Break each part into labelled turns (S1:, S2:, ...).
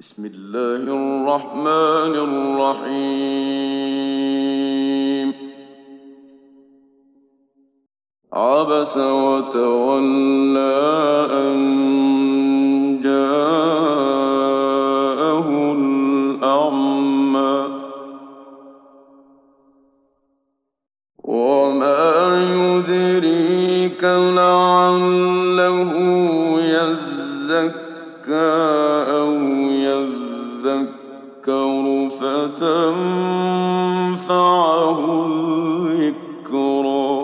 S1: بسم الله الرحمن الرحيم. عبس وتولى أن جاءه الأعمى وما يدريك لعله يزكى أو يذكر فتنفعه الذكرى.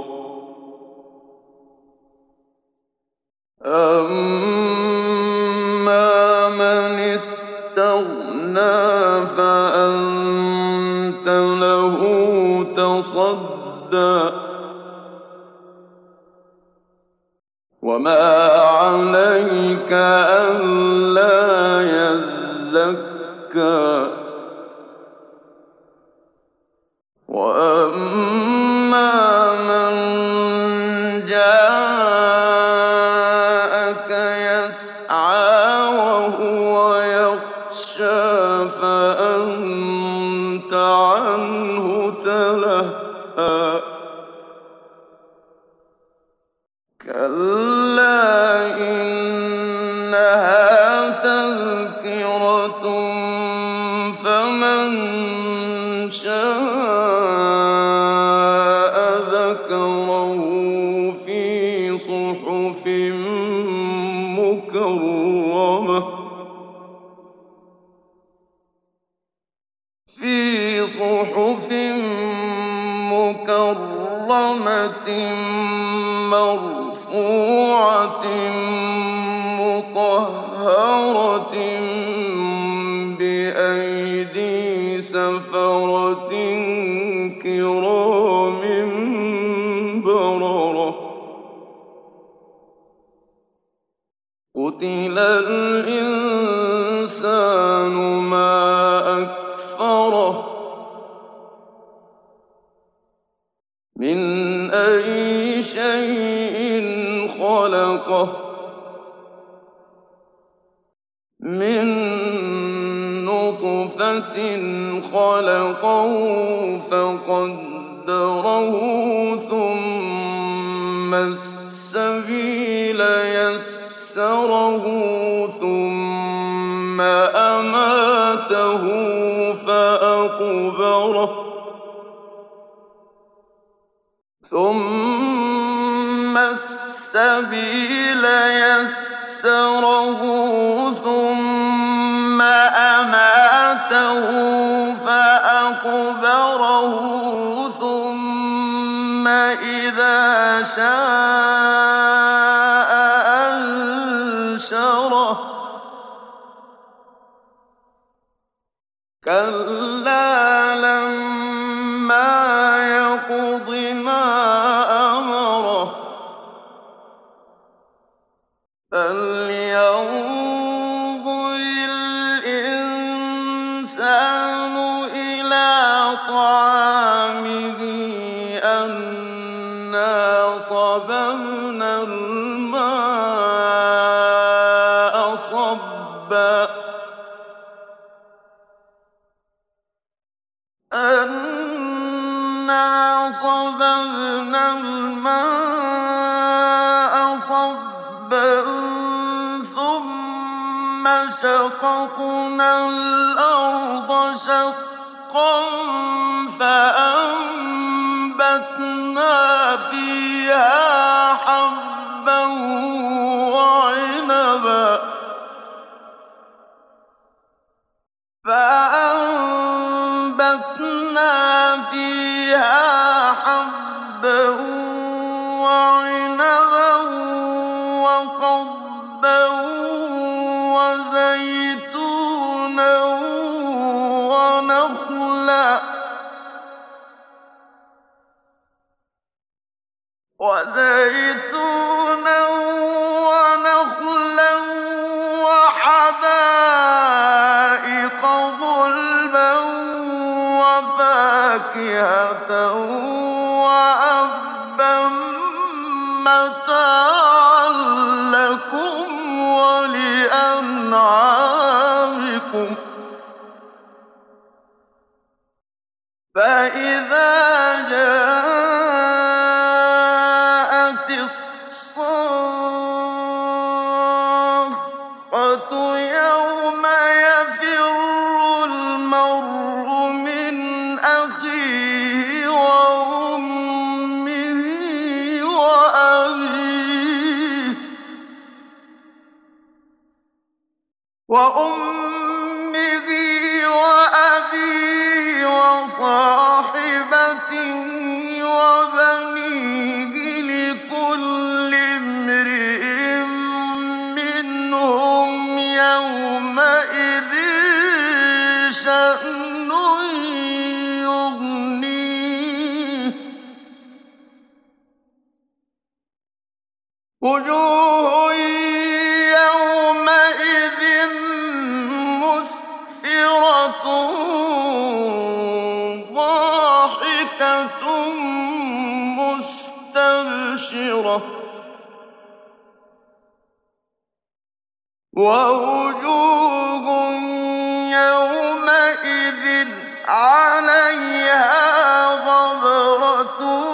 S1: أما من استغنى فأنت له تصدى وما عليك ألا يزكى. وأما من جاءك يسعى وهو يخشى فأنت عنه تلهى. كلا إنها تذكرة فمن شاء ذكره في صحف مكرمة مرفوعة مطهرة بأيدي سفرة كرام بررة. قتل الإنسان ما أكفره من أي شيء خلقه من نطفة خلقه فقدره ثم السبيل يسره ثم أماته فأقبره ثم السبيل يسره ثم أماته فأقبره ثم إذا شاء أنشره. كلا لما يقض ما أمره فلينظر الإنسان إلى طعامه أنا صببنا الماء صبا أنا صببنا الماء صبا ثم شققنا الأرض شقا فأنبتنا فيها حبا وعنبا وقضبا وزيتونا ونخلا وحدائق غلبا وفاكهة وأبا متاعا لكم ولأنعامكم. لكم فإذا جاءت الصاخة يوم يفر المرء من أخيه وأمه وأبيه وصاحبته وبنيه لكل امرئ منهم يومئذ شأن يغنيه وجوه يومئذ مسفرة ضاحكة مستبشرة ووجوه يومئذ عليها غبرة